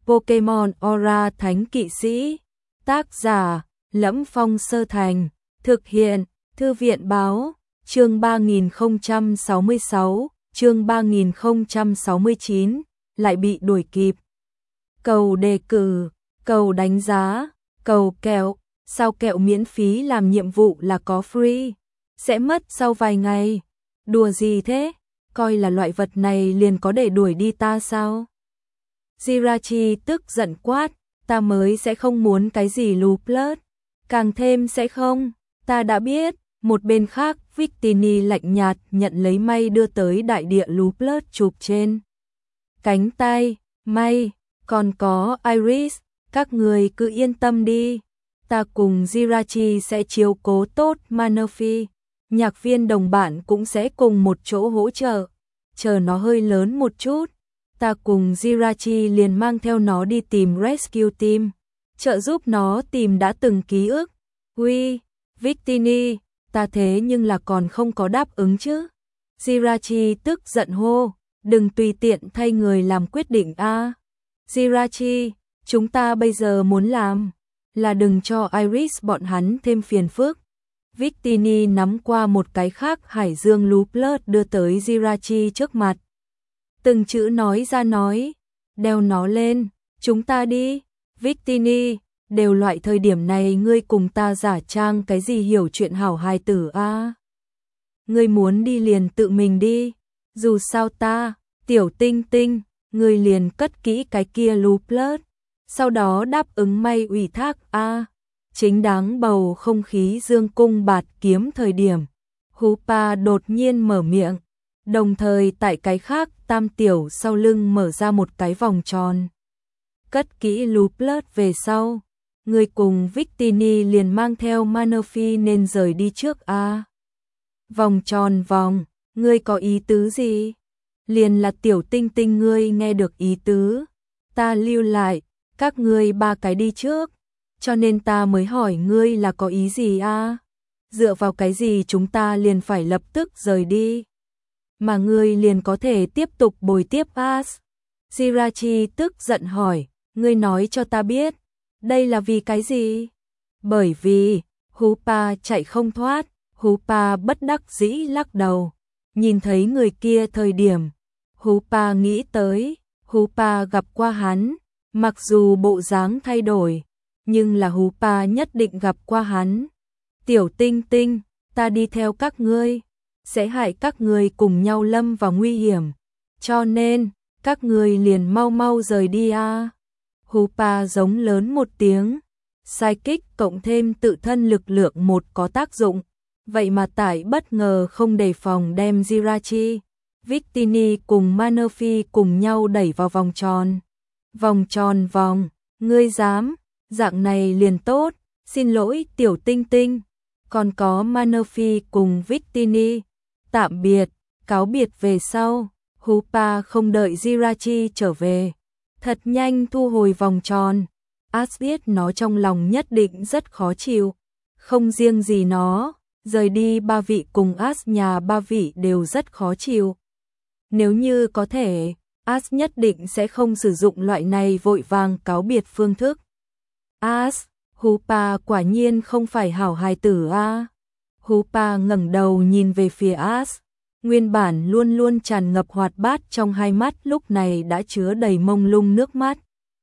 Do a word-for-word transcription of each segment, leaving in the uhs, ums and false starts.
Pokemon Aura Thánh Kỵ Sĩ. Tác giả: Lẫm Phong Sơ Thành. Thực hiện: Thư viện báo. Chương ba nghìn không trăm sáu mươi sáu, chương ba nghìn không trăm sáu mươi chín, lại bị đuổi kịp. Cầu đề cử, cầu đánh giá, cầu kẹo, sao kẹo miễn phí làm nhiệm vụ là có free, sẽ mất sau vài ngày. Đùa gì thế, coi là loại vật này liền có để đuổi đi ta sao? Jirachi tức giận quát, ta mới sẽ không muốn cái gì Lupus, càng thêm sẽ không, ta đã biết. Một bên khác, Victini lạnh nhạt nhận lấy may đưa tới đại địa Lupus chụp trên cánh tay, may, còn có Iris, các người cứ yên tâm đi, ta cùng Jirachi sẽ chiếu cố tốt Manaphy, nhạc viên đồng bạn cũng sẽ cùng một chỗ hỗ trợ, chờ nó hơi lớn một chút, ta cùng Jirachi liền mang theo nó đi tìm Rescue Team, trợ giúp nó tìm đã từng ký ức. Uy, Victini, ta thế nhưng là còn không có đáp ứng chứ. Jirachi tức giận hô, đừng tùy tiện thay người làm quyết định a. À. Jirachi, chúng ta bây giờ muốn làm là đừng cho Iris bọn hắn thêm phiền phức. Victini nắm qua một cái khác hải dương Lupus đưa tới Jirachi trước mặt. Từng chữ nói ra nói, đeo nó lên, chúng ta đi. Victini, đều loại thời điểm này ngươi cùng ta giả trang cái gì hiểu chuyện hảo hài tử a? À? Ngươi muốn đi liền tự mình đi, dù sao ta, tiểu tinh tinh, ngươi liền cất kỹ cái kia Lupus, sau đó đáp ứng may ủy thác a. À? Chính đáng bầu không khí dương cung bạt kiếm thời điểm, Hoopa đột nhiên mở miệng, đồng thời tại cái khác tam tiểu sau lưng mở ra một cái vòng tròn. Cất kỹ Lupus về sau, người cùng Victini liền mang theo Manaphy nên rời đi trước a. À? Vòng tròn vòng, ngươi có ý tứ gì? Liền là tiểu tinh tinh ngươi nghe được ý tứ, ta lưu lại, các ngươi ba cái đi trước, cho nên ta mới hỏi ngươi là có ý gì a? À? Dựa vào cái gì chúng ta liền phải lập tức rời đi, mà ngươi liền có thể tiếp tục bồi tiếp As? Jirachi tức giận hỏi, ngươi nói cho ta biết, đây là vì cái gì? Bởi vì, Hoopa chạy không thoát, Hoopa bất đắc dĩ lắc đầu, nhìn thấy người kia thời điểm, Hoopa nghĩ tới, Hoopa gặp qua hắn, mặc dù bộ dáng thay đổi, nhưng là Hoopa nhất định gặp qua hắn. Tiểu tinh tinh, ta đi theo các ngươi, sẽ hại các ngươi cùng nhau lâm vào nguy hiểm, cho nên, các ngươi liền mau mau rời đi a. À. Hoopa giống lớn một tiếng, Psychic cộng thêm tự thân lực lượng một có tác dụng, vậy mà tại bất ngờ không đề phòng đem Jirachi, Victini cùng Manaphy cùng nhau đẩy vào vòng tròn. Vòng tròn vòng, ngươi dám, dạng này liền tốt, xin lỗi tiểu tinh tinh, còn có Manaphy cùng Victini, tạm biệt, cáo biệt về sau, Hoopa không đợi Jirachi trở về, thật nhanh thu hồi vòng tròn. As biết nó trong lòng nhất định rất khó chịu, không riêng gì nó, rời đi ba vị cùng As nhà ba vị đều rất khó chịu. Nếu như có thể, As nhất định sẽ không sử dụng loại này vội vàng cáo biệt phương thức. As, Hoopa quả nhiên không phải hảo hài tử a. À. Hoopa ngẩng đầu nhìn về phía As, nguyên bản luôn luôn tràn ngập hoạt bát trong hai mắt lúc này đã chứa đầy mông lung nước mắt.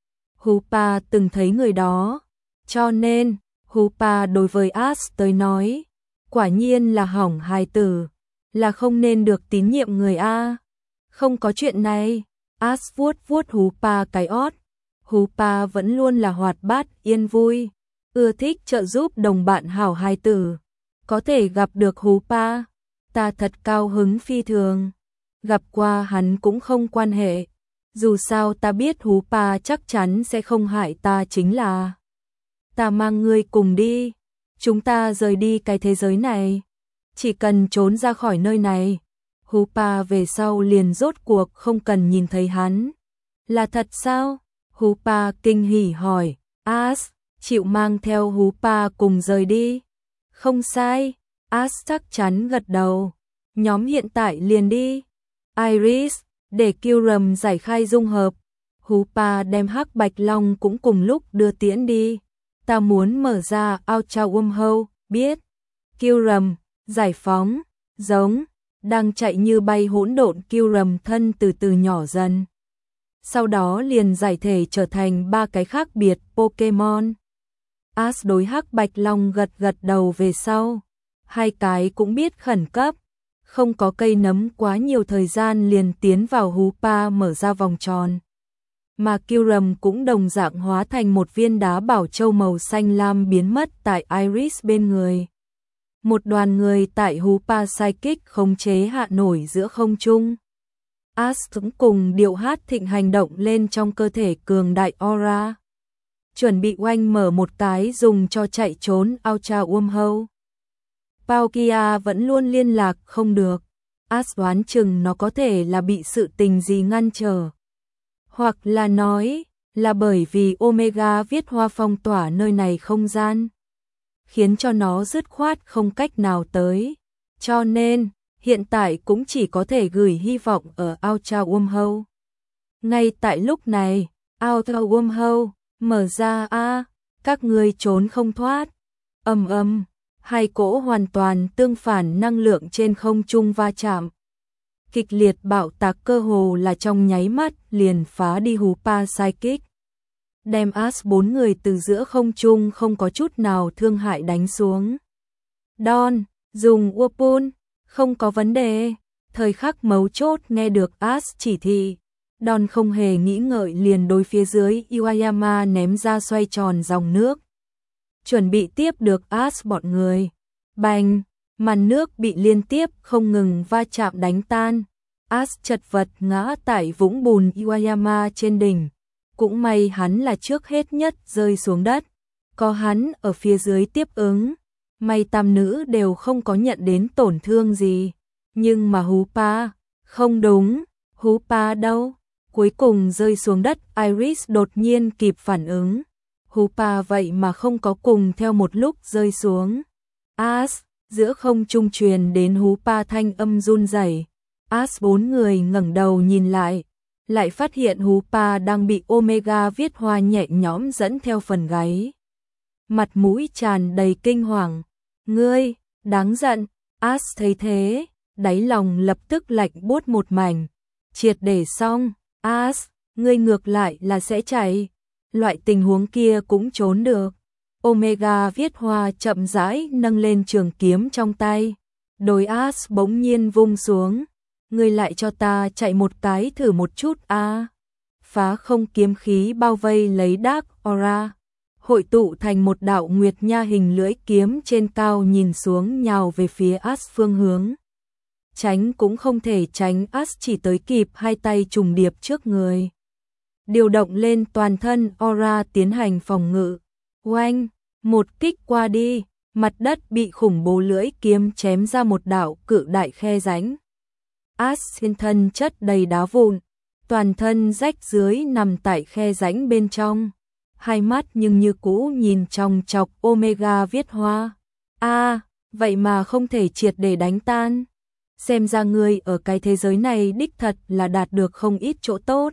Hoopa từng thấy người đó, cho nên Hoopa đối với As tới nói, quả nhiên là hỏng hài tử, là không nên được tín nhiệm người a. Không có chuyện này. As vuốt vuốt Hoopa cái ót. Hoopa vẫn luôn là hoạt bát yên vui, ưa thích trợ giúp đồng bạn hảo hài tử. Có thể gặp được Hoopa, ta thật cao hứng phi thường. Gặp qua hắn cũng không quan hệ, dù sao ta biết Hoopa chắc chắn sẽ không hại ta, chính là ta mang ngươi cùng đi, chúng ta rời đi cái thế giới này, chỉ cần trốn ra khỏi nơi này, Hoopa về sau liền rốt cuộc không cần nhìn thấy hắn. Là thật sao? Hoopa kinh hỉ hỏi. As, chịu mang theo Hoopa cùng rời đi? Không sai, As chắc chắn gật đầu. Nhóm hiện tại liền đi. Iris, để Kyurem giải khai dung hợp. Hupa đem Hắc Bạch Long cũng cùng lúc đưa tiễn đi. Ta muốn mở ra Ultra Wormhole, biết. Kyurem, giải phóng, giống, đang chạy như bay hỗn độn Kyurem thân từ từ nhỏ dần. Sau đó liền giải thể trở thành ba cái khác biệt Pokemon. Ash đối Hắc Bạch Long gật gật đầu về sau. Hai cái cũng biết khẩn cấp. Không có cây nấm quá nhiều thời gian liền tiến vào Hupa mở ra vòng tròn. Mà Kyurem cũng đồng dạng hóa thành một viên đá bảo châu màu xanh lam biến mất tại Iris bên người. Một đoàn người tại Hupa Psychic khống chế hạ nổi giữa không trung. Ash cũng cùng điệu hát thịnh hành động lên trong cơ thể cường đại aura. Chuẩn bị oanh mở một cái dùng cho chạy trốn Ultra Wormhole. Palkia vẫn luôn liên lạc không được. Ash đoán chừng nó có thể là bị sự tình gì ngăn trở. Hoặc là nói là bởi vì Omega viết hoa phong tỏa nơi này không gian, khiến cho nó dứt khoát không cách nào tới. Cho nên, hiện tại cũng chỉ có thể gửi hy vọng ở Ultra Wormhole. Ngay tại lúc này, Ultra Wormhole mở ra a, các ngươi trốn không thoát. Ầm ầm, hai cỗ hoàn toàn tương phản năng lượng trên không trung va chạm. Kịch liệt bạo tạc cơ hồ là trong nháy mắt liền phá đi Hupa Psychic. Đem Ash bốn người từ giữa không trung không có chút nào thương hại đánh xuống. Don, dùng Whirlpool, không có vấn đề. Thời khắc mấu chốt nghe được Ash chỉ thị. Don không hề nghĩ ngợi liền đối phía dưới Iwayama ném ra xoay tròn dòng nước. Chuẩn bị tiếp được Ash bọn người. Bành, màn nước bị liên tiếp không ngừng va chạm đánh tan. Ash chật vật ngã tại vũng bùn Iwayama trên đỉnh. Cũng may hắn là trước hết nhất rơi xuống đất. Có hắn ở phía dưới tiếp ứng. May tam nữ đều không có nhận đến tổn thương gì. Nhưng mà Hupa, không đúng, Hupa đâu? Cuối cùng rơi xuống đất, Iris đột nhiên kịp phản ứng. Hupa vậy mà không có cùng theo một lúc rơi xuống. Ash, giữa không trung truyền đến Hupa thanh âm run rẩy. Ash bốn người ngẩng đầu nhìn lại, lại phát hiện Hupa đang bị Omega viết hoa nhẹ nhõm dẫn theo phần gáy. Mặt mũi tràn đầy kinh hoàng. Ngươi, đáng giận. Ash thấy thế, đáy lòng lập tức lạnh buốt một mảnh. Triệt để xong. Ash, ngươi ngược lại là sẽ chạy. Loại tình huống kia cũng trốn được. Omega viết hoa chậm rãi nâng lên trường kiếm trong tay. Đôi Ash bỗng nhiên vung xuống. Ngươi lại cho ta chạy một cái thử một chút a. À. Phá không kiếm khí bao vây lấy Dark Aura, hội tụ thành một đạo nguyệt nha hình lưỡi kiếm trên cao nhìn xuống nhào về phía Ash phương hướng. Tránh cũng không thể tránh, Ash chỉ tới kịp hai tay trùng điệp trước người. Điều động lên toàn thân aura tiến hành phòng ngự. Oanh, một kích qua đi, mặt đất bị khủng bố lưỡi kiếm chém ra một đạo cự đại khe rãnh. Ash trên thân chất đầy đá vụn, toàn thân rách dưới nằm tại khe rãnh bên trong. Hai mắt nhưng như cũ nhìn trong chọc Omega viết hoa. A, à, vậy mà không thể triệt để đánh tan. Xem ra ngươi ở cái thế giới này đích thật là đạt được không ít chỗ tốt.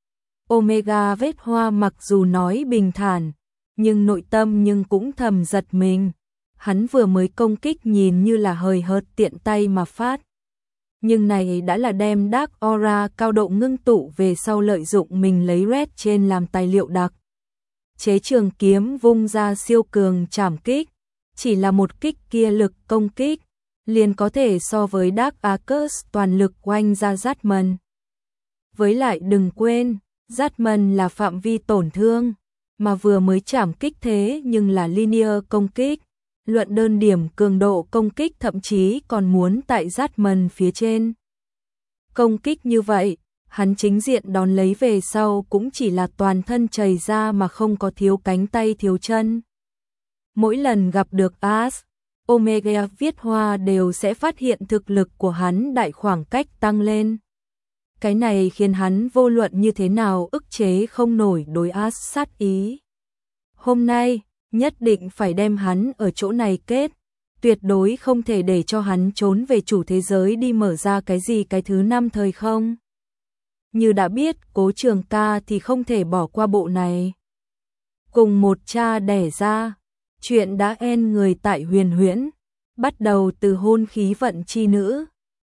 Omega vết hoa mặc dù nói bình thản, nhưng nội tâm nhưng cũng thầm giật mình. Hắn vừa mới công kích nhìn như là hời hợt tiện tay mà phát. Nhưng này đã là đem Dark Aura cao độ ngưng tụ về sau lợi dụng mình lấy red trên làm tài liệu đặc. Chế trường kiếm vung ra siêu cường trảm kích. Chỉ là một kích kia lực công kích liền có thể so với Dark Arcus toàn lực oanh ra Zatman. Với lại đừng quên, Zatman là phạm vi tổn thương, mà vừa mới trảm kích thế nhưng là linear công kích. Luận đơn điểm cường độ công kích thậm chí còn muốn tại Zatman phía trên. Công kích như vậy, hắn chính diện đón lấy về sau cũng chỉ là toàn thân chảy ra mà không có thiếu cánh tay thiếu chân. Mỗi lần gặp được Ash, Omega viết hoa đều sẽ phát hiện thực lực của hắn đại khoảng cách tăng lên. Cái này khiến hắn vô luận như thế nào ức chế không nổi đối Ash sát ý. Hôm nay, nhất định phải đem hắn ở chỗ này kết, tuyệt đối không thể để cho hắn trốn về chủ thế giới đi mở ra cái gì cái thứ năm thời không. như đã biết Cố Trường Ca thì không thể bỏ qua bộ này. Cùng một cha đẻ ra, chuyện đã en người tại Huyền Huyễn, bắt đầu từ hôn khí vận chi nữ,